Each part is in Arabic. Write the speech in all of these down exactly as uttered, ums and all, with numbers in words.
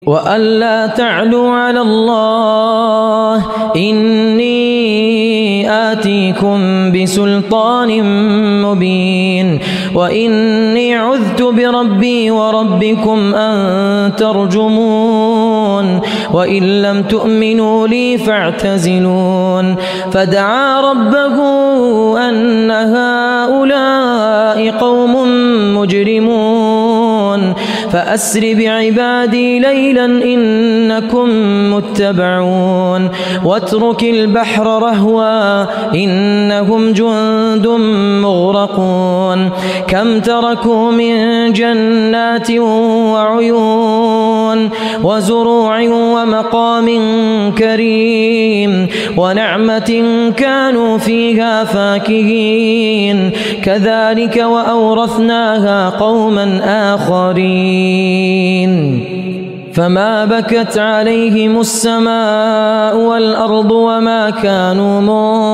وألا تعلوا على الله إني آتيكم بسلطان مبين وإني عذت بربي وربكم أن ترجمون وإن لم تؤمنوا لي فاعتزلون فدعا ربه أن هؤلاء قوم مجرمون فأسر بعبادي ليلا إنكم متبعون واترك البحر رهوا إنهم جند مغرقون كم تركوا من جنات وعيون وزروع ومقام كريم ونعمة كانوا فيها فاكهين كذلك وأورثناها قوما آخرين فما بكت عليهم السماء والأرض وما كانوا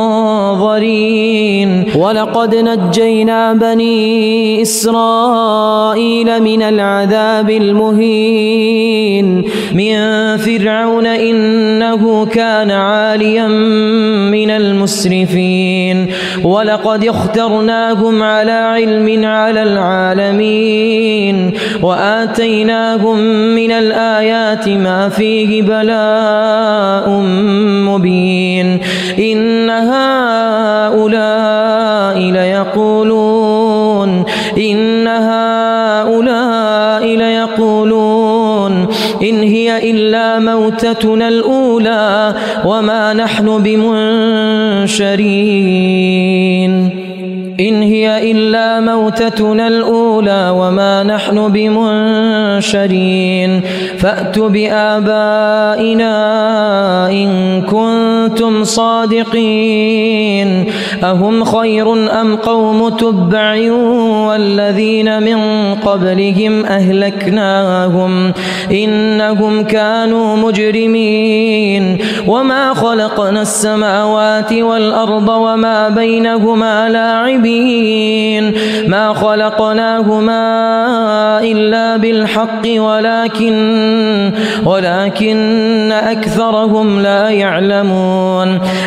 منظرين ولقد نجينا بني إسرائيل من العذاب المهين من فرعون إنه كان عاليا من المسرفين ولقد اخترناهم على علم على العالمين وآتيناهم من الآيات ما فيه بلاء مبين إن هؤلاء ليقولون إن هؤلاء ليقولون إن هي إلا موتتنا الأولى وما نحن بمنشرين إن هي إلا موتتنا الأولى وما نحن بمنشرين فأتوا بآبائنا إن كنتم صادقين أهم خير أم قوم تبع والذين من قبلهم أهلكناهم إنهم كانوا مجرمين وما خلقنا السماوات والأرض وما بينهما لاعبين ما خلقناهما إلا بالحق ولكن ولكن أكثرهم لا يعلمون